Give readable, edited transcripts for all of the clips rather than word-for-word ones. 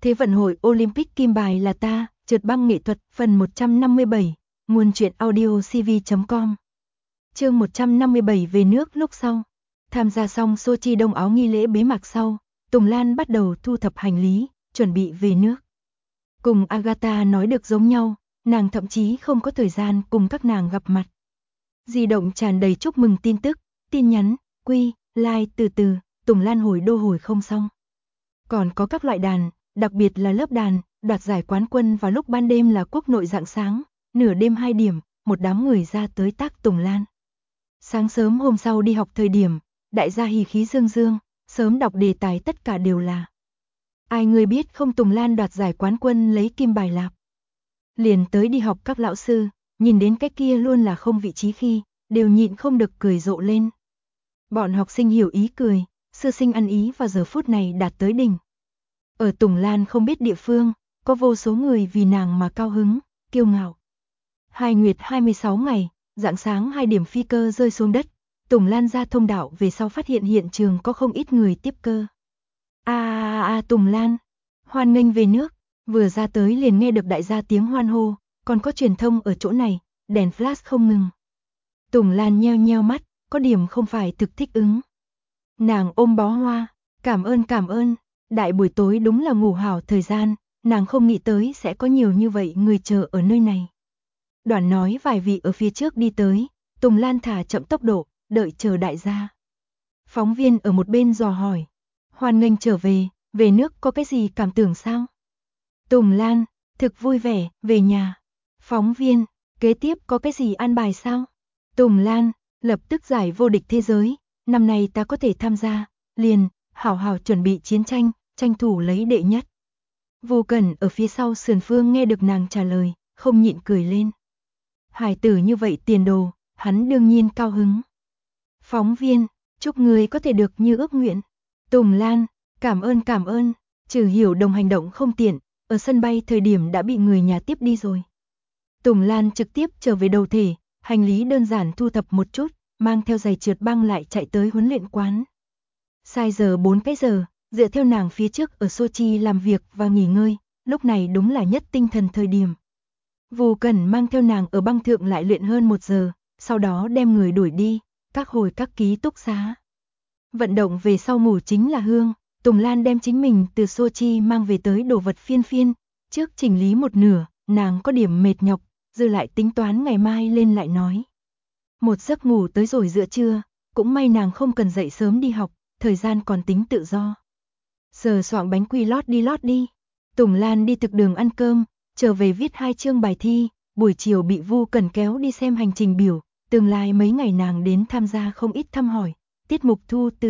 Thế vận hội Olympic kim bài là ta, trượt băng nghệ thuật, phần 157, nguồn truyện audio cv.com. Chương 157 về nước lúc sau. Tham gia xong Sochi đông áo nghi lễ bế mạc sau, Tùng Lan bắt đầu thu thập hành lý, chuẩn bị về nước. Cùng Agatha nói được giống nhau, nàng thậm chí không có thời gian cùng các nàng gặp mặt. Di động tràn đầy chúc mừng tin tức, tin nhắn, quy, like từ Tùng Lan hồi đô hồi không xong. Còn có các loại đàn, đặc biệt là lớp đàn, đoạt giải quán quân vào lúc ban đêm là quốc nội rạng sáng, nửa đêm 2 điểm, một đám người ra tới tác Tùng Lan. Sáng sớm hôm sau đi học thời điểm, đại gia hỉ khí dương dương, sớm đọc đề tài tất cả đều là ai người biết không Tùng Lan đoạt giải quán quân lấy kim bài lạp. Liền tới đi học các lão sư, nhìn đến cái kia luôn là không vị trí khi, đều nhịn không được cười rộ lên. Bọn học sinh hiểu ý cười, sư sinh ăn ý vào giờ phút này đạt tới đỉnh. Ở Tùng Lan không biết địa phương, có vô số người vì nàng mà cao hứng, kiêu ngạo. Hai nguyệt 26 ngày, rạng sáng 2 điểm phi cơ rơi xuống đất, Tùng Lan ra thông đạo về sau phát hiện hiện trường có không ít người tiếp cơ. Tùng Lan, hoan nghênh về nước, vừa ra tới liền nghe được đại gia tiếng hoan hô, còn có truyền thông ở chỗ này, đèn flash không ngừng. Tùng Lan nheo nheo mắt, có điểm không phải thực thích ứng. Nàng ôm bó hoa, cảm ơn, đại buổi tối đúng là ngủ hảo thời gian, nàng không nghĩ tới sẽ có nhiều như vậy người chờ ở nơi này. Đoàn nói vài vị ở phía trước đi tới, Tùng Lan thả chậm tốc độ, đợi chờ đại gia. Phóng viên ở một bên dò hỏi, hoan nghênh trở về nước có cái gì cảm tưởng sao? Tùng Lan, thực vui vẻ, về nhà. Phóng viên, kế tiếp có cái gì an bài sao? Tùng Lan, lập tức giải vô địch thế giới, năm nay ta có thể tham gia, liền, hảo hảo chuẩn bị chiến tranh, tranh thủ lấy đệ nhất. Vô Cẩn ở phía sau sườn phương nghe được nàng trả lời, không nhịn cười lên. Hải tử như vậy tiền đồ, hắn đương nhiên cao hứng. Phóng viên, chúc người có thể được như ước nguyện. Tùng Lan, cảm ơn, Trừ Hiểu Đồng hành động không tiện, ở sân bay thời điểm đã bị người nhà tiếp đi rồi. Tùng Lan trực tiếp trở về đầu thể, hành lý đơn giản thu thập một chút, mang theo giày trượt băng lại chạy tới huấn luyện quán. Sai giờ 4 cái giờ, dựa theo nàng phía trước ở Sochi làm việc và nghỉ ngơi, lúc này đúng là nhất tinh thần thời điểm. Vô Cẩn mang theo nàng ở băng thượng lại luyện hơn 1 giờ, sau đó đem người đuổi đi, hồi các ký túc xá. Vận động về sau ngủ chính là hương, Tùng Lan đem chính mình từ Sochi mang về tới đồ vật phiên, trước chỉnh lý một nửa, nàng có điểm mệt nhọc, dư lại tính toán ngày mai lên lại nói. Một giấc ngủ tới rồi giữa trưa, cũng may nàng không cần dậy sớm đi học, thời gian còn tính tự do. Sờ soạng bánh quy lót đi. Tùng Lan đi thực đường ăn cơm, trở về viết 2 chương bài thi, buổi chiều bị Vu Cẩn kéo đi xem hành trình biểu, tương lai mấy ngày nàng đến tham gia không ít thăm hỏi, tiết mục thu từ.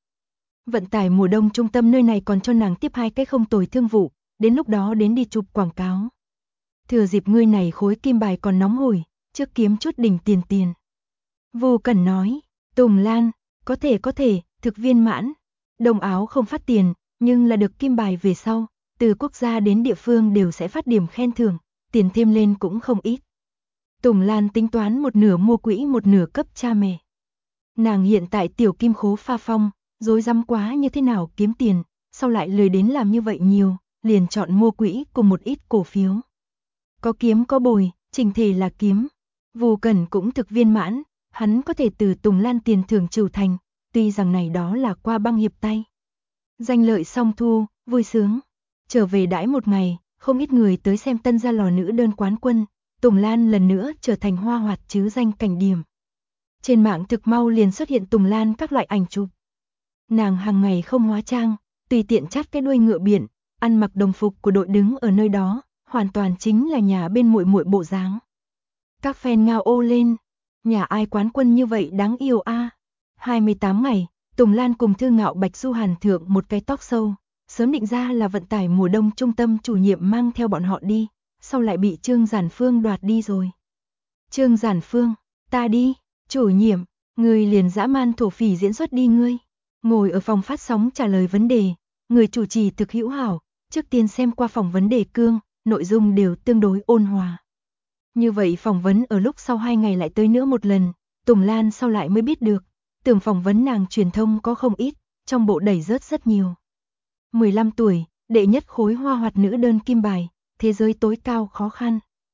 Vận tải mùa đông trung tâm nơi này còn cho nàng tiếp 2 cái không tồi thương vụ, đến lúc đó đến đi chụp quảng cáo. Thừa dịp ngươi này khối kim bài còn nóng hổi, trước kiếm chút đỉnh tiền. Vu Cẩn nói, Tùng Lan, có thể, thực viên mãn. Đông áo không phát tiền, nhưng là được kim bài về sau, từ quốc gia đến địa phương đều sẽ phát điểm khen thưởng, tiền thêm lên cũng không ít. Tùng Lan tính toán một nửa mua quỹ một nửa cấp cha mẹ. Nàng hiện tại tiểu kim khố pha phong, rối rắm quá như thế nào kiếm tiền, sau lại lười đến làm như vậy nhiều, liền chọn mua quỹ cùng một ít cổ phiếu. Có kiếm có bồi, trình thể là kiếm. Vu Cẩn cũng thực viên mãn, hắn có thể từ Tùng Lan tiền thưởng trừ thành, tuy rằng này đó là qua băng hiệp tay. Danh lợi song thu, vui sướng. Trở về đãi một ngày, không ít người tới xem tân gia lò nữ đơn quán quân, Tùng Lan lần nữa trở thành hoa hoạt chứ danh cảnh điểm. Trên mạng thực mau liền xuất hiện Tùng Lan các loại ảnh chụp. Nàng hàng ngày không hóa trang, tùy tiện chát cái đuôi ngựa biển, ăn mặc đồng phục của đội đứng ở nơi đó, hoàn toàn chính là nhà bên muội bộ dáng. Các fan ngao ô lên, nhà ai quán quân như vậy đáng yêu a. 28 ngày, Tùng Lan cùng Thư Ngạo Bạch Du Hàn thượng một cái talk show, sớm định ra là vận tải mùa đông trung tâm chủ nhiệm mang theo bọn họ đi, sau lại bị Trương Giản Phương đoạt đi rồi. Trương Giản Phương, ta đi, chủ nhiệm, người liền dã man thổ phỉ diễn xuất đi ngươi. Ngồi ở phòng phát sóng trả lời vấn đề, người chủ trì thực hữu hảo, trước tiên xem qua phỏng vấn đề cương, nội dung đều tương đối ôn hòa. Như vậy phỏng vấn ở lúc sau 2 ngày lại tới nữa một lần, Tùng Lan sau lại mới biết được, tưởng phỏng vấn nàng truyền thông có không ít, trong bộ đẩy rớt rất nhiều. 15 tuổi, đệ nhất khối hoa hoạt nữ đơn kim bài, thế giới tối cao khó khăn.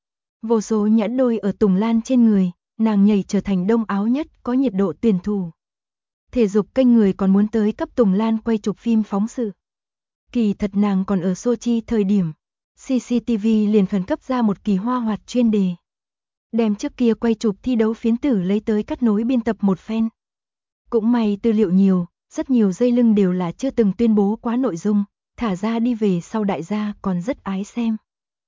Vô số nhẫn đôi ở Tùng Lan trên người, nàng nhảy trở thành đông áo nhất có nhiệt độ tuyển thủ. Thể dục kênh người còn muốn tới cấp Tùng Lan quay chụp phim phóng sự. Kỳ thật nàng còn ở Sochi thời điểm, CCTV liền khẩn cấp ra một kỳ hoa hoạt chuyên đề. Đem trước kia quay chụp thi đấu phiến tử lấy tới cắt nối biên tập một phen. Cũng may tư liệu nhiều, rất nhiều dây lưng đều là chưa từng tuyên bố quá nội dung, thả ra đi về sau đại gia còn rất ái xem.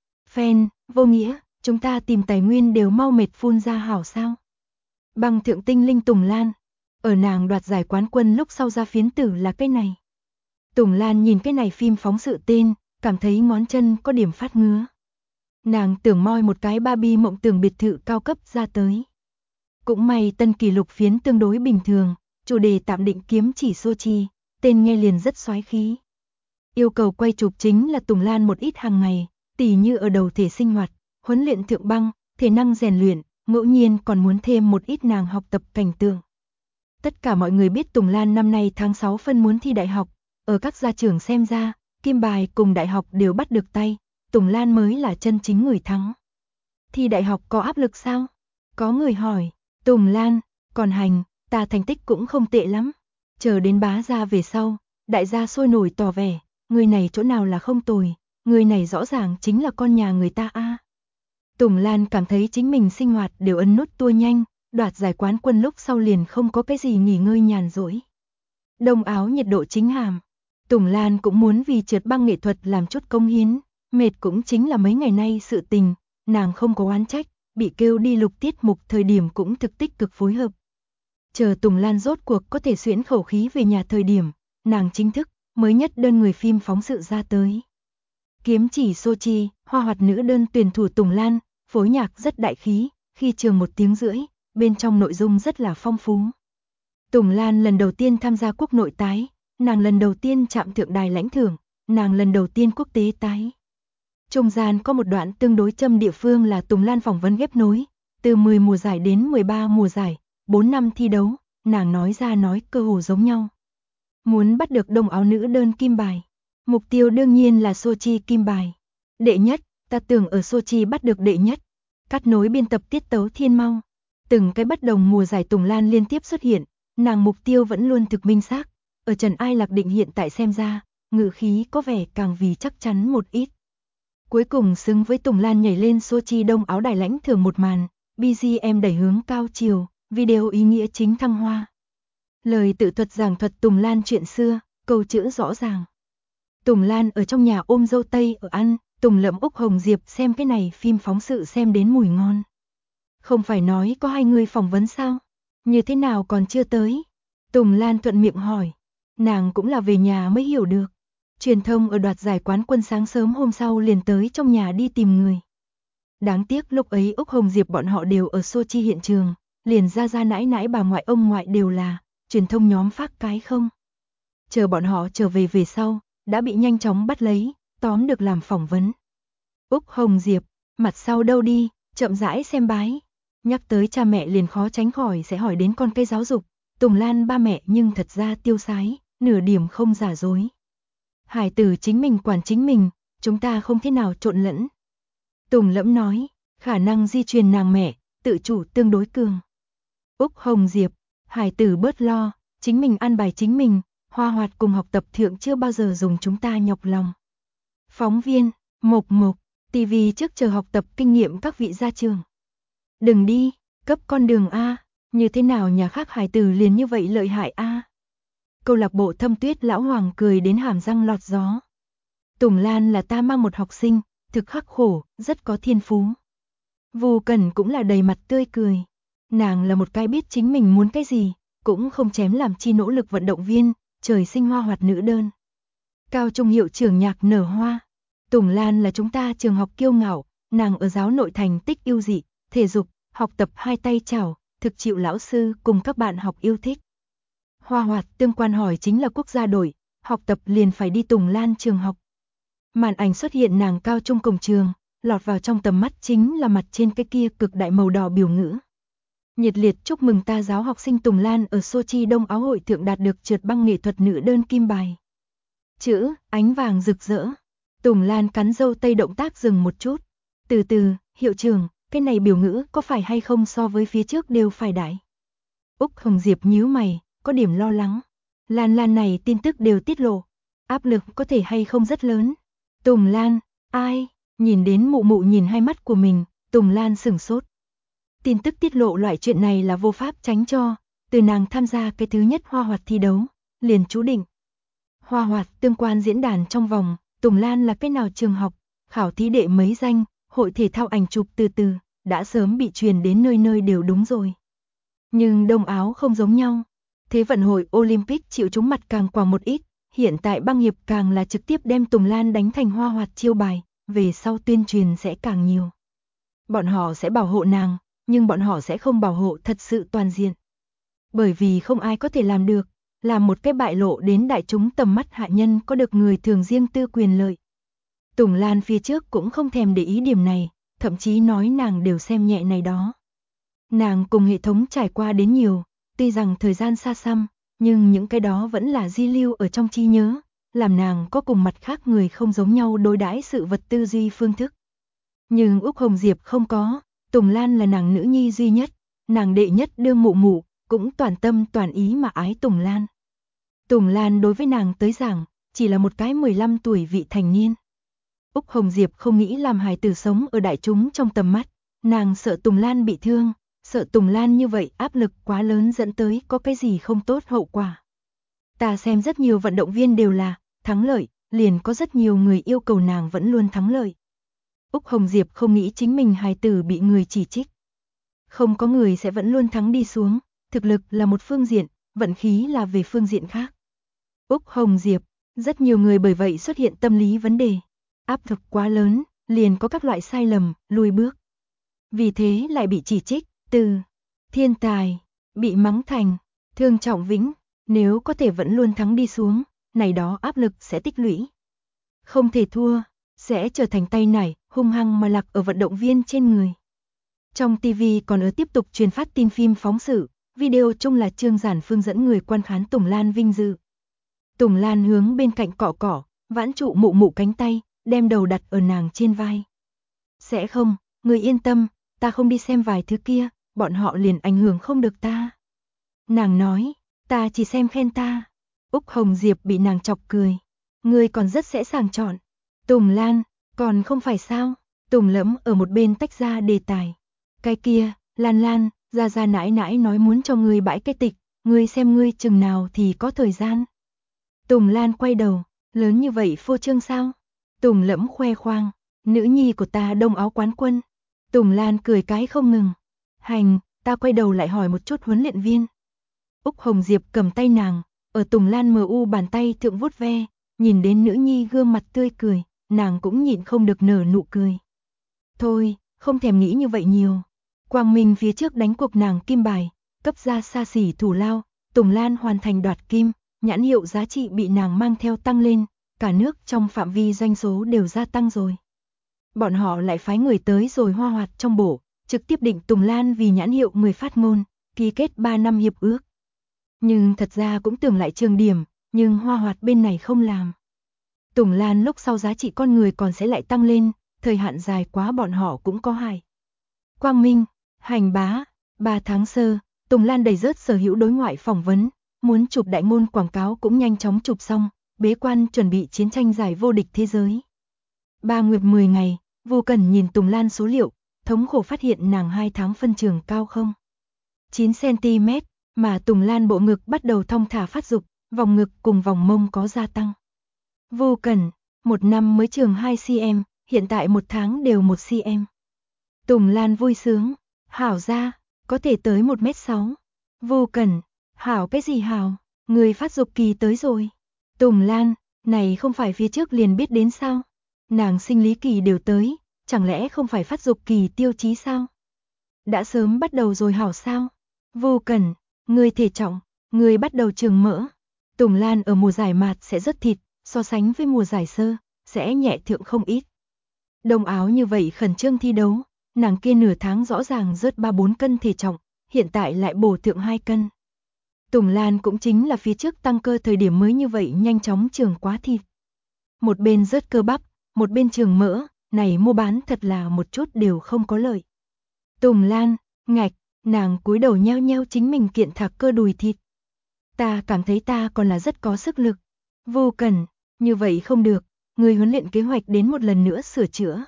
Fan, vô nghĩa, chúng ta tìm tài nguyên đều mau mệt phun ra hảo sao. Bằng thượng tinh linh Tùng Lan, ở nàng đoạt giải quán quân lúc sau ra phiến tử là cái này. Tùng Lan nhìn cái này phim phóng sự tên, cảm thấy ngón chân có điểm phát ngứa. Nàng tưởng moi một cái Barbie mộng tưởng biệt thự cao cấp ra tới. Cũng may tân kỷ lục phiến tương đối bình thường, chủ đề tạm định kiếm chỉ Sochi, tên nghe liền rất xoái khí. Yêu cầu quay chụp chính là Tùng Lan một ít hàng ngày, tỉ như ở đầu thể sinh hoạt, huấn luyện thượng băng, thể năng rèn luyện, ngẫu nhiên còn muốn thêm một ít nàng học tập cảnh tượng. Tất cả mọi người biết Tùng Lan năm nay tháng 6 phân muốn thi đại học, ở các gia trưởng xem ra, kim bài cùng đại học đều bắt được tay, Tùng Lan mới là chân chính người thắng. Thi đại học có áp lực sao? Có người hỏi, Tùng Lan, còn hành, ta thành tích cũng không tệ lắm. Chờ đến bá ra về sau, đại gia sôi nổi tỏ vẻ, người này chỗ nào là không tồi, người này rõ ràng chính là con nhà người ta a. Tùng Lan cảm thấy chính mình sinh hoạt đều ấn nút tua nhanh, đoạt giải quán quân lúc sau liền không có cái gì nghỉ ngơi nhàn rỗi. Đông áo nhiệt độ chính hàm, Tùng Lan cũng muốn vì trượt băng nghệ thuật làm chút công hiến, mệt cũng chính là mấy ngày nay sự tình, nàng không có oán trách, bị kêu đi lục tiết mục thời điểm cũng thực tích cực phối hợp. Chờ Tùng Lan rốt cuộc có thể xuyễn khẩu khí về nhà thời điểm, nàng chính thức, mới nhất đơn người phim phóng sự ra tới. Kiếm chỉ Sochi, hoa hoạt nữ đơn tuyển thủ Tùng Lan, phối nhạc rất đại khí, khi trường 1 tiếng rưỡi, bên trong nội dung rất là phong phú. Tùng Lan lần đầu tiên tham gia quốc nội tái, nàng lần đầu tiên chạm thượng đài lãnh thưởng, nàng lần đầu tiên quốc tế tái. Trung gian có một đoạn tương đối châm địa phương là Tùng Lan phỏng vấn ghép nối, từ 10 mùa giải đến 13 mùa giải, 4 năm thi đấu, nàng nói ra nói cơ hồ giống nhau. Muốn bắt được đông áo nữ đơn kim bài, mục tiêu đương nhiên là Sochi kim bài. Đệ nhất, ta tưởng ở Sochi bắt được đệ nhất. Cắt nối biên tập tiết tấu thiên mau. Từng cái bất đồng mùa giải Tùng Lan liên tiếp xuất hiện, nàng mục tiêu vẫn luôn thực minh xác. Ở Trần Ai Lạc Định hiện tại xem ra, ngữ khí có vẻ càng vì chắc chắn một ít. Cuối cùng xứng với Tùng Lan nhảy lên Sochi đông áo đài lãnh thưởng một màn, BGM đẩy hướng cao chiều, video ý nghĩa chính thăng hoa. Lời tự thuật giảng thuật Tùng Lan chuyện xưa, câu chữ rõ ràng. Tùng Lan ở trong nhà ôm dâu tây ở ăn, Tùng Lẫm Úc Hồng Diệp xem cái này phim phóng sự xem đến mùi ngon. Không phải nói có 2 người phỏng vấn sao? Như thế nào còn chưa tới? Tùng Lan thuận miệng hỏi. Nàng cũng là về nhà mới hiểu được. Truyền thông ở đoạt giải quán quân sáng sớm hôm sau liền tới trong nhà đi tìm người. Đáng tiếc lúc ấy Úc Hồng Diệp bọn họ đều ở Sochi hiện trường, liền ra nãi nãi bà ngoại ông ngoại đều là, truyền thông nhóm phát cái không. Chờ bọn họ trở về sau, đã bị nhanh chóng bắt lấy, tóm được làm phỏng vấn. Úc Hồng Diệp, mặt sau đâu đi, chậm rãi xem bái. Nhắc tới cha mẹ liền khó tránh khỏi sẽ hỏi đến con cây giáo dục, Tùng Lan ba mẹ nhưng thật ra tiêu sái, nửa điểm không giả dối. Hải tử chính mình quản chính mình, chúng ta không thế nào trộn lẫn. Tùng Lẫm nói, khả năng di truyền nàng mẹ, tự chủ tương đối cường. Úc Hồng Diệp, hải tử bớt lo, chính mình ăn bài chính mình, hoa hoạt cùng học tập thượng chưa bao giờ dùng chúng ta nhọc lòng. Phóng viên, Mộc, TV trước chờ học tập kinh nghiệm các vị gia trường. Đừng đi, cấp con đường A, như thế nào nhà khác hải tử liền như vậy lợi hại A. Câu lạc bộ Thâm Tuyết lão hoàng cười đến hàm răng lọt gió. Tùng Lan là ta mang một học sinh, thực khắc khổ, rất có thiên phú. Vu Cẩn cũng là đầy mặt tươi cười. Nàng là một cái biết chính mình muốn cái gì, cũng không chém làm chi nỗ lực vận động viên, trời sinh hoa hoạt nữ đơn. Cao trung hiệu trưởng nhạc nở hoa. Tùng Lan là chúng ta trường học kiêu ngạo, nàng ở giáo nội thành tích ưu dị, thể dục, học tập hai tay chảo, thực chịu lão sư cùng các bạn học yêu thích. Hoa hoạt tương quan hỏi chính là quốc gia đội, học tập liền phải đi Tùng Lan trường học. Màn ảnh xuất hiện nàng cao trung cổng trường, lọt vào trong tầm mắt chính là mặt trên cái kia cực đại màu đỏ biểu ngữ. Nhiệt liệt chúc mừng ta giáo học sinh Tùng Lan ở Sochi đông áo hội thượng đạt được trượt băng nghệ thuật nữ đơn kim bài. chữ, ánh vàng rực rỡ. Tùng Lan cắn râu tây động tác dừng một chút. Từ từ, hiệu trưởng, cái này biểu ngữ có phải hay không so với phía trước đều phải đại. Úc Hồng Diệp nhíu mày, có điểm lo lắng. Lan Lan này tin tức đều tiết lộ. Áp lực có thể hay không rất lớn. Tùng Lan, ai? Nhìn đến mụ mụ nhìn hai mắt của mình, Tùng Lan sửng sốt. Tin tức tiết lộ loại chuyện này là vô pháp tránh cho. Từ nàng tham gia cái thứ nhất hoa hoạt thi đấu, liền chú định. Hoa hoạt tương quan diễn đàn trong vòng, Tùng Lan là cái nào trường học, khảo thí đệ mấy danh, hội thể thao ảnh chụp từ từ, đã sớm bị truyền đến nơi nơi đều đúng rồi. Nhưng Đông Áo không giống nhau. Thế vận hội Olympic chịu trúng mặt càng quảng một ít, hiện tại băng hiệp càng là trực tiếp đem Tùng Lan đánh thành hoa hoạt chiêu bài, về sau tuyên truyền sẽ càng nhiều. Bọn họ sẽ bảo hộ nàng, nhưng bọn họ sẽ không bảo hộ thật sự toàn diện. Bởi vì không ai có thể làm được, làm một cái bại lộ đến đại chúng tầm mắt hạ nhân có được người thường riêng tư quyền lợi. Tùng Lan phía trước cũng không thèm để ý điểm này, thậm chí nói nàng đều xem nhẹ này đó. Nàng cùng hệ thống trải qua đến nhiều, tuy rằng thời gian xa xăm, nhưng những cái đó vẫn là di lưu ở trong trí nhớ, làm nàng có cùng mặt khác người không giống nhau đối đãi sự vật tư duy phương thức. Nhưng Úc Hồng Diệp không có, Tùng Lan là nàng nữ nhi duy nhất, nàng đệ nhất đương mụ mụ, cũng toàn tâm toàn ý mà ái Tùng Lan. Tùng Lan đối với nàng tới giảng, chỉ là một cái 15 tuổi vị thành niên. Úc Hồng Diệp không nghĩ làm hài tử sống ở đại chúng trong tầm mắt, nàng sợ Tùng Lan bị thương, sợ Tùng Lan như vậy áp lực quá lớn dẫn tới có cái gì không tốt hậu quả. Ta xem rất nhiều vận động viên đều là thắng lợi, liền có rất nhiều người yêu cầu nàng vẫn luôn thắng lợi. Úc Hồng Diệp không nghĩ chính mình hài tử bị người chỉ trích. Không có người sẽ vẫn luôn thắng đi xuống, thực lực là một phương diện, vận khí là về phương diện khác. Úc Hồng Diệp, rất nhiều người bởi vậy xuất hiện tâm lý vấn đề. Áp lực quá lớn, liền có các loại sai lầm, lùi bước. Vì thế lại bị chỉ trích, từ thiên tài, bị mắng thành, thương trọng vĩnh, nếu có thể vẫn luôn thắng đi xuống, này đó áp lực sẽ tích lũy. Không thể thua, sẽ trở thành tay nải, hung hăng mà lạc ở vận động viên trên người. Trong TV còn ở tiếp tục truyền phát tin phim phóng sự, video chung là Trương Giản Phương dẫn người quan khán Tùng Lan vinh dự. Tùng Lan hướng bên cạnh cọ cọ, vãn trụ mụ mụ cánh tay, đem đầu đặt ở nàng trên vai. Sẽ không, người yên tâm, ta không đi xem vài thứ kia, bọn họ liền ảnh hưởng không được ta. Nàng nói, ta chỉ xem khen ta. Úc Hồng Diệp bị nàng chọc cười. Người còn rất dễ dàng chọn. Tùng Lan, còn không phải sao? Tùng Lẫm ở một bên tách ra đề tài. Cái kia, Lan Lan, ra nãi nãi nói muốn cho ngươi bãi cái tịch, ngươi xem ngươi chừng nào thì có thời gian. Tùng Lan quay đầu, lớn như vậy phô trương sao? Tùng Lẫm khoe khoang, nữ nhi của ta Đông Áo quán quân. Tùng Lan cười cái không ngừng. Hành, ta quay đầu lại hỏi một chút huấn luyện viên. Úc Hồng Diệp cầm tay nàng, ở Tùng Lan MU bàn tay thượng vuốt ve, nhìn đến nữ nhi gương mặt tươi cười, nàng cũng nhịn không được nở nụ cười. Thôi, không thèm nghĩ như vậy nhiều. Quang Minh phía trước đánh cuộc nàng kim bài, cấp ra xa xỉ thủ lao, Tùng Lan hoàn thành đoạt kim, nhãn hiệu giá trị bị nàng mang theo tăng lên, cả nước trong phạm vi doanh số đều gia tăng rồi. Bọn họ lại phái người tới rồi hoa hoạt trong bộ, trực tiếp định Tùng Lan vì nhãn hiệu người phát ngôn, ký kết 3 năm hiệp ước. Nhưng thật ra cũng tưởng lại trường điểm, nhưng hoa hoạt bên này không làm. Tùng Lan lúc sau giá trị con người còn sẽ lại tăng lên, thời hạn dài quá bọn họ cũng có hại. Quang Minh, hành bá, 3 tháng sơ, Tùng Lan đầy rớt sở hữu đối ngoại phỏng vấn, muốn chụp đại ngôn quảng cáo cũng nhanh chóng chụp xong, bế quan chuẩn bị chiến tranh giải vô địch thế giới. 3 nguyệt 10 ngày, Vô Cẩn nhìn Tùng Lan số liệu, thống khổ phát hiện nàng 2 tháng phân trường cao không 9cm, mà Tùng Lan bộ ngực bắt đầu thong thả phát dục, vòng ngực cùng vòng mông có gia tăng. Vô Cẩn, 1 năm mới trường 2cm, hiện tại 1 tháng đều 1cm. Tùng Lan vui sướng, hảo ra, có thể tới 1m6. Vô Cẩn, hảo cái gì hảo, người phát dục kỳ tới rồi. Tùng Lan, này không phải phía trước liền biết đến sao? Nàng sinh lý kỳ đều tới, chẳng lẽ không phải phát dục kỳ tiêu chí sao? Đã sớm bắt đầu rồi hảo sao? Vô Cẩn, người thể trọng, người bắt đầu trường mỡ. Tùng Lan ở mùa giải mạt sẽ rất thịt, so sánh với mùa giải sơ, sẽ nhẹ thượng không ít. Đông Áo như vậy khẩn trương thi đấu, nàng kia nửa tháng rõ ràng rớt 3-4 cân thể trọng, hiện tại lại bổ thượng 2 cân. Tùng Lan cũng chính là phía trước tăng cơ thời điểm mới như vậy nhanh chóng trường quá thịt. một bên rớt cơ bắp, một bên trường mỡ, này mua bán thật là một chút đều không có lợi. Tùng Lan, ngạch, nàng cúi đầu nheo nheo chính mình kiện thạc cơ đùi thịt. Ta cảm thấy ta còn là rất có sức lực. Vô Cẩn, như vậy không được, người huấn luyện kế hoạch đến một lần nữa sửa chữa.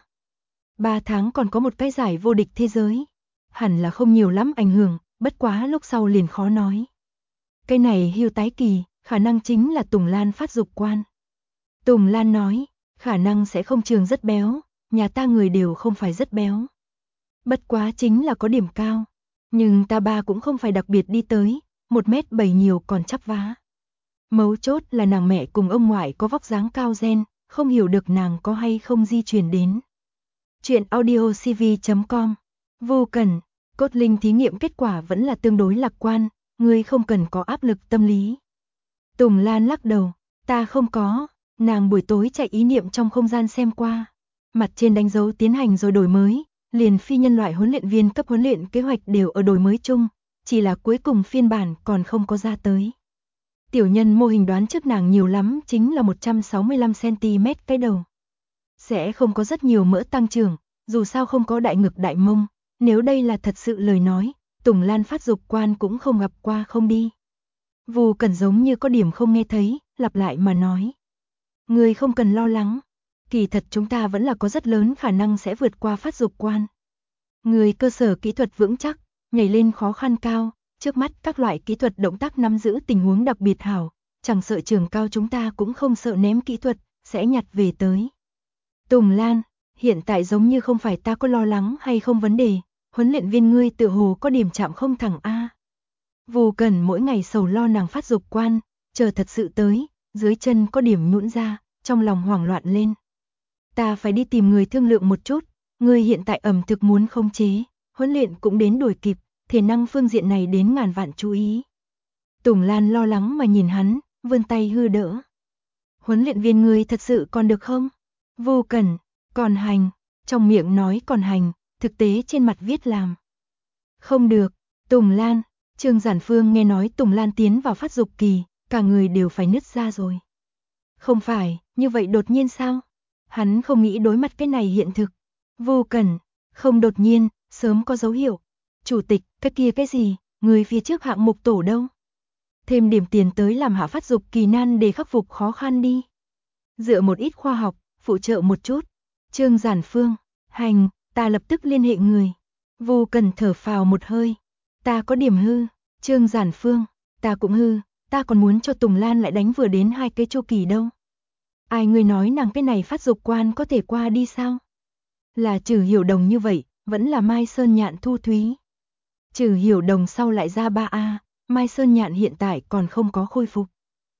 3 tháng còn có một cái giải vô địch thế giới. Hẳn là không nhiều lắm ảnh hưởng, bất quá lúc sau liền khó nói. Cái này hưu tái kỳ, khả năng chính là Tùng Lan phát dục quan. Tùng Lan nói, khả năng sẽ không trường rất béo, nhà ta người đều không phải rất béo. Bất quá chính là có điểm cao, nhưng ta ba cũng không phải đặc biệt đi tới, 1m7 nhiều còn chắp vá. Mấu chốt là nàng mẹ cùng ông ngoại có vóc dáng cao gen, không hiểu được nàng có hay không di truyền đến. Chuyện audiocv.com. Vô Cẩn, cốt linh thí nghiệm kết quả vẫn là tương đối lạc quan, ngươi không cần có áp lực tâm lý. Tùng Lan lắc đầu, ta không có, nàng buổi tối chạy ý niệm trong không gian xem qua. Mặt trên đánh dấu tiến hành rồi đổi mới, liền phi nhân loại huấn luyện viên cấp huấn luyện kế hoạch đều ở đổi mới chung, chỉ là cuối cùng phiên bản còn không có ra tới. Tiểu nhân mô hình đoán trước nàng nhiều lắm chính là 165cm cái đầu. Sẽ không có rất nhiều mỡ tăng trưởng, dù sao không có đại ngực đại mông, nếu đây là thật sự lời nói, Tùng Lan phát dục quan cũng không gặp qua không đi. Vô Cẩn giống như có điểm không nghe thấy, lặp lại mà nói. Người không cần lo lắng, kỳ thật chúng ta vẫn là có rất lớn khả năng sẽ vượt qua phát dục quan. Người cơ sở kỹ thuật vững chắc, nhảy lên khó khăn cao, trước mắt các loại kỹ thuật động tác nắm giữ tình huống đặc biệt hảo, chẳng sợ trường cao chúng ta cũng không sợ ném kỹ thuật, sẽ nhặt về tới. Tùng Lan, hiện tại giống như không phải ta có lo lắng hay không vấn đề, huấn luyện viên ngươi tự hồ có điểm chạm không thẳng a. Vô Cẩn mỗi ngày sầu lo nàng phát dục quan, chờ thật sự tới, dưới chân có điểm nhũn ra, trong lòng hoảng loạn lên. Ta phải đi tìm người thương lượng một chút, ngươi hiện tại ẩm thực muốn khống chế, huấn luyện cũng đến đuổi kịp, thể năng phương diện này đến ngàn vạn chú ý. Tùng Lan lo lắng mà nhìn hắn, vươn tay hư đỡ. Huấn luyện viên ngươi thật sự còn được không? Vô Cẩn, còn hành, trong miệng nói còn hành, thực tế trên mặt viết làm. Không được, Tùng Lan, Trương Giản Phương nghe nói Tùng Lan tiến vào phát dục kỳ, cả người đều phải nứt ra rồi. Không phải, như vậy đột nhiên sao? Hắn không nghĩ đối mặt cái này hiện thực. Vô Cẩn, không đột nhiên, sớm có dấu hiệu. Chủ tịch, cái kia cái gì, người phía trước hạng mục tổ đâu? Thêm điểm tiền tới làm hạ phát dục kỳ nan để khắc phục khó khăn đi. Dựa một ít khoa học, phụ trợ một chút. Trương Giản Phương, hành, ta lập tức liên hệ người. Vô Cẩn thở phào một hơi. Ta có điểm hư. Trương Giản Phương, ta cũng hư, ta còn muốn cho Tùng Lan lại đánh vừa đến 2 cái chu kỳ đâu. Ai người nói nàng cái này phát dục quan có thể qua đi sao? Là Trừ Hiểu Đồng như vậy, vẫn là Mai Sơn Nhạn Thu Thúy. Trừ Hiểu Đồng sau lại ra 3A, Mai Sơn Nhạn hiện tại còn không có khôi phục.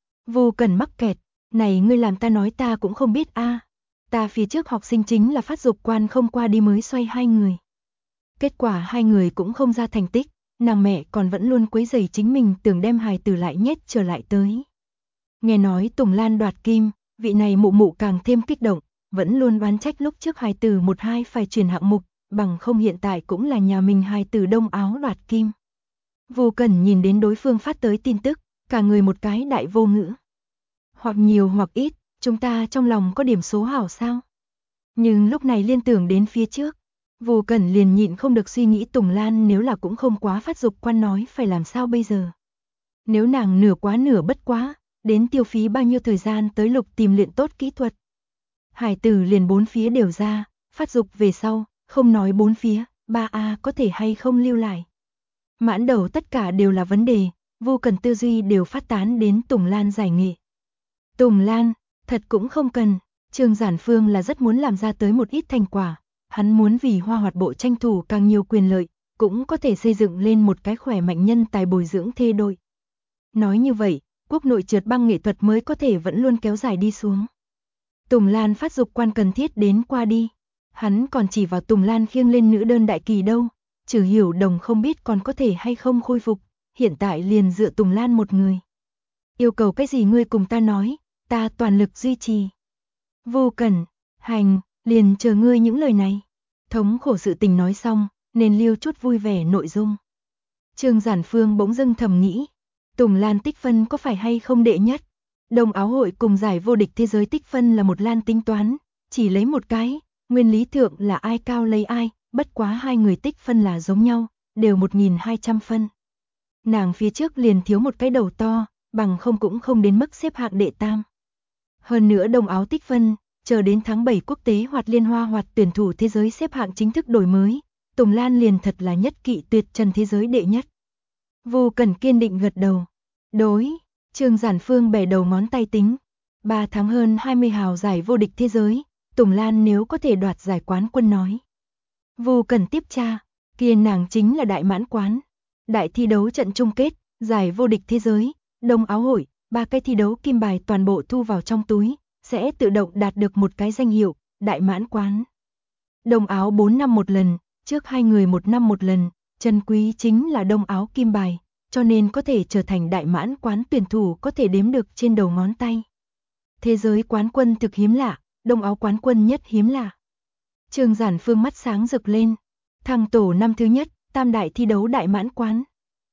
Vô Cẩn mắc kẹt, này ngươi làm ta nói ta cũng không biết a. Ta phía trước học sinh chính là phát dục quan không qua đi mới xoay 2 người. Kết quả 2 người cũng không ra thành tích, nàng mẹ còn vẫn luôn quấy rầy chính mình tưởng đem hài tử lại nhét trở lại tới. Nghe nói Tùng Lan đoạt kim, vị này mụ mụ càng thêm kích động, vẫn luôn oán trách lúc trước hài tử 1-2 phải chuyển hạng mục, bằng không hiện tại cũng là nhà mình hài tử đông áo đoạt kim. Vô Cẩn nhìn đến đối phương phát tới tin tức, cả người một cái đại vô ngữ. Hoặc nhiều hoặc ít, chúng ta trong lòng có điểm số hảo sao? Nhưng lúc này liên tưởng đến phía trước, Vô Cẩn liền nhịn không được suy nghĩ Tùng Lan nếu là cũng không quá phát dục quan nói phải làm sao bây giờ. Nếu nàng nửa quá nửa bất quá, đến tiêu phí bao nhiêu thời gian tới lục tìm luyện tốt kỹ thuật. Hải tử liền 4 phía đều ra, phát dục về sau, không nói 4 phía, 3A có thể hay không lưu lại. Mãn đầu tất cả đều là vấn đề, Vô Cẩn tư duy đều phát tán đến Tùng Lan giải nghệ. Tùng Lan, thật cũng không cần, Trương Giản Phương là rất muốn làm ra tới một ít thành quả, hắn muốn vì Hoa Hoạt Bộ tranh thủ càng nhiều quyền lợi, cũng có thể xây dựng lên một cái khỏe mạnh nhân tài bồi dưỡng thê đội. Nói như vậy, quốc nội trượt băng nghệ thuật mới có thể vẫn luôn kéo dài đi xuống. Tùng Lan phát dục quan cần thiết đến qua đi, hắn còn chỉ vào Tùng Lan khiêng lên nữ đơn đại kỳ đâu, Trừ Hiểu Đồng không biết còn có thể hay không khôi phục, hiện tại liền dựa Tùng Lan một người. Yêu cầu cái gì ngươi cùng ta nói, ta toàn lực duy trì. Vô Cẩn, hành, liền chờ ngươi những lời này. Thống khổ sự tình nói xong, nên lưu chút vui vẻ nội dung. Trương Giản Phương bỗng dưng thầm nghĩ, Tùng Lan tích phân có phải hay không đệ nhất? Đông Áo hội cùng giải vô địch thế giới tích phân là một lan tính toán, chỉ lấy một cái, nguyên lý thượng là ai cao lấy ai, bất quá hai người tích phân là giống nhau, đều 1200 phân. Nàng phía trước liền thiếu một cái đầu to, bằng không cũng không đến mức xếp hạng đệ tam. Hơn nữa Đông Áo tích phân, chờ đến tháng 7 quốc tế hoạt liên hoa hoạt tuyển thủ thế giới xếp hạng chính thức đổi mới, Tùng Lan liền thật là nhất kỵ tuyệt trần thế giới đệ nhất. Vu Cẩn kiên định gật đầu. Đối, Trương Giản Phương bẻ đầu ngón tay tính. 3 tháng hơn 20 hào giải vô địch thế giới, Tùng Lan nếu có thể đoạt giải quán quân nói. Vu Cẩn tiếp tra, kia nàng chính là đại mãn quán. Đại thi đấu trận chung kết, giải vô địch thế giới, Đông Áo hội, 3 cái thi đấu kim bài toàn bộ thu vào trong túi, sẽ tự động đạt được một cái danh hiệu, đại mãn quán. Đông Áo 4 năm một lần, trước hai người 1 năm một lần, chân quý chính là Đông Áo kim bài, cho nên có thể trở thành đại mãn quán tuyển thủ có thể đếm được trên đầu ngón tay. Thế giới quán quân thực hiếm lạ, Đông Áo quán quân nhất hiếm lạ. Trương Giản Phương mắt sáng rực lên, thăng tổ năm thứ nhất, tam đại thi đấu đại mãn quán.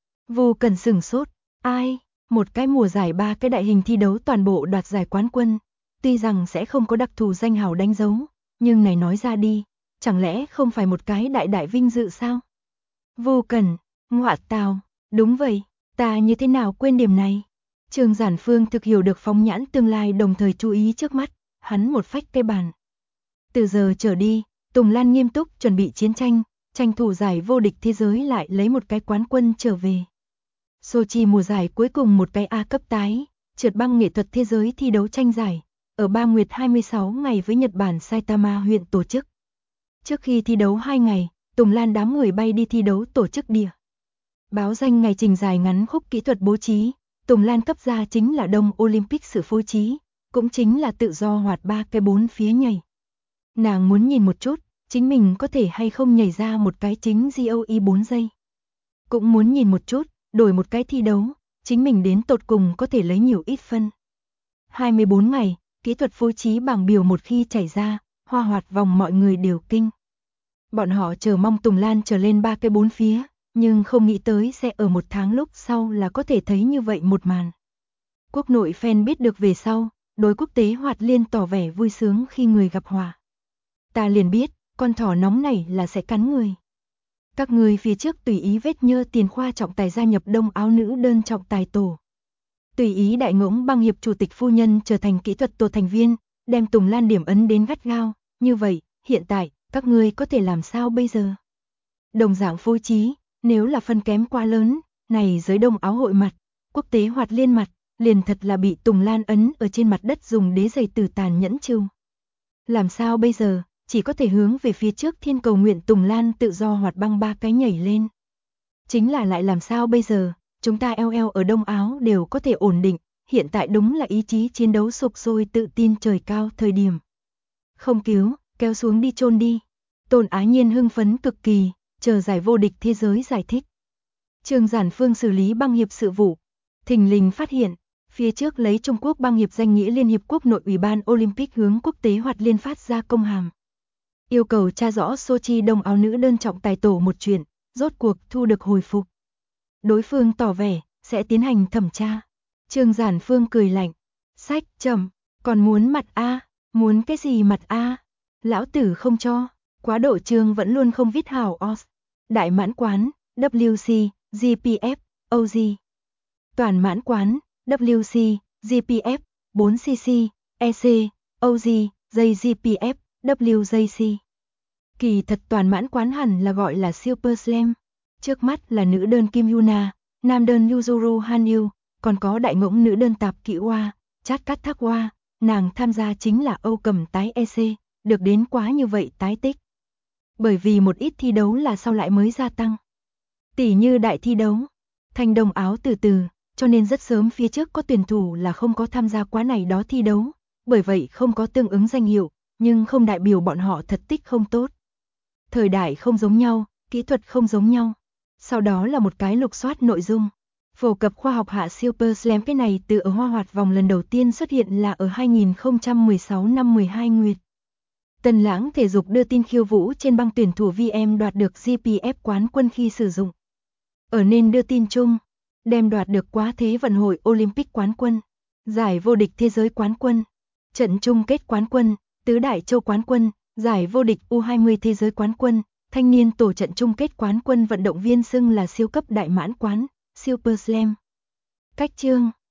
Vu Cẩn sửng sốt, ai, một cái mùa giải 3 cái đại hình thi đấu toàn bộ đoạt giải quán quân, tuy rằng sẽ không có đặc thù danh hào đánh dấu, nhưng này nói ra đi, chẳng lẽ không phải một cái đại đại vinh dự sao? Vu Cẩn, ngọa tào, đúng vậy, ta như thế nào quên điểm này? Trương Giản Phương thực hiểu được phóng nhãn tương lai đồng thời chú ý trước mắt, hắn một phách cây bàn. Từ giờ trở đi, Tùng Lan nghiêm túc chuẩn bị chiến tranh, tranh thủ giải vô địch thế giới lại lấy một cái quán quân trở về. Sochi mùa giải cuối cùng một cái A cấp tái, trượt băng nghệ thuật thế giới thi đấu tranh giải, ở Ba Nguyệt 26 ngày với Nhật Bản Saitama huyện tổ chức. Trước khi thi đấu 2 ngày, Tùng Lan đám người bay đi thi đấu tổ chức địa. Báo danh ngày trình dài ngắn khúc kỹ thuật bố trí, Tùng Lan cấp ra chính là Đông Olympic sự phối trí, cũng chính là tự do hoạt 3 cái 4 phía nhảy. Nàng muốn nhìn một chút, chính mình có thể hay không nhảy ra một cái chính GOE 4 giây. Cũng muốn nhìn một chút, đổi một cái thi đấu, chính mình đến tột cùng có thể lấy nhiều ít phân. 24 ngày, kỹ thuật phối trí bảng biểu một khi chảy ra, hoa hoạt vòng mọi người đều kinh. Bọn họ chờ mong Tùng Lan trở lên 3 cái 4 phía, nhưng không nghĩ tới sẽ ở 1 tháng lúc sau là có thể thấy như vậy một màn. Quốc nội fan biết được về sau, đối quốc tế hoạt liên tỏ vẻ vui sướng khi người gặp họa. Ta liền biết, con thỏ nóng này là sẽ cắn người. Các người phía trước tùy ý vết nhơ tiền khoa trọng tài gia nhập Đông Áo nữ đơn trọng tài tổ. Tùy ý đại ngỗng băng hiệp chủ tịch phu nhân trở thành kỹ thuật tổ thành viên, đem Tùng Lan điểm ấn đến gắt gao, như vậy, hiện tại, các ngươi có thể làm sao bây giờ? Đồng dạng phối trí, nếu là phân kém quá lớn, này giới Đông Áo hội mặt, quốc tế hoạt liên mặt, liền thật là bị Tùng Lan ấn ở trên mặt đất dùng đế giày tử tàn nhẫn trêu. Làm sao bây giờ, chỉ có thể hướng về phía trước thiên cầu nguyện Tùng Lan tự do hoạt băng 3 cái nhảy lên. Chính là lại làm sao bây giờ, chúng ta eo ở Đông Áo đều có thể ổn định, hiện tại đúng là ý chí chiến đấu sục sôi tự tin trời cao thời điểm. Không cứu, kéo xuống đi chôn đi. Tôn Á Nhiên hưng phấn cực kỳ, chờ giải vô địch thế giới giải thích. Trương Giản Phương xử lý băng hiệp sự vụ, thình lình phát hiện, phía trước lấy Trung Quốc băng hiệp danh nghĩa Liên Hiệp Quốc nội Ủy ban Olympic hướng quốc tế hoạt liên phát ra công hàm. Yêu cầu tra rõ Sochi Đông Áo nữ đơn trọng tài tổ một chuyện, rốt cuộc thu được hồi phục. Đối phương tỏ vẻ, sẽ tiến hành thẩm tra. Trương Giản Phương cười lạnh, sách chậm, còn muốn mặt A, muốn cái gì mặt A, lão tử không cho, quá độ Trương vẫn luôn không viết hảo OS, đại mãn quán, WC, GPF, OG. Toàn mãn quán, WC, GPF, 4cc, EC, OG, dây GPF, WJC. Kỳ thật toàn mãn quán hẳn là gọi là Super Slam. Trước mắt là nữ đơn Kim Yuna, nam đơn Yuzuru Hanyu, còn có đại ngỗng nữ đơn Tạp Kỷ Hoa, Chát Cát Thác Hoa, nàng tham gia chính là Âu Cầm tái EC, được đến quá như vậy tái tích. Bởi vì một ít thi đấu là sau lại mới gia tăng. Tỉ như đại thi đấu, Thanh Đông Áo từ từ, cho nên rất sớm phía trước có tuyển thủ là không có tham gia quá này đó thi đấu, bởi vậy không có tương ứng danh hiệu, nhưng không đại biểu bọn họ thật tích không tốt. Thời đại không giống nhau, kỹ thuật không giống nhau. Sau đó là một cái lục soát nội dung. Phổ cập khoa học hạ Super Slam cái này từ ở hoa hoạt vòng lần đầu tiên xuất hiện là ở 2016 năm 12 Nguyệt. Tần Lãng thể dục đưa tin khiêu vũ trên băng tuyển thủ VM đoạt được GPF quán quân khi sử dụng. Ở nên đưa tin chung, đem đoạt được quá thế vận hội Olympic quán quân. Giải vô địch thế giới quán quân, trận chung kết quán quân, tứ đại châu quán quân, giải vô địch U20 thế giới quán quân, thanh niên tổ trận chung kết quán quân vận động viên xưng là siêu cấp đại mãn quán, Super Slam. Cách chương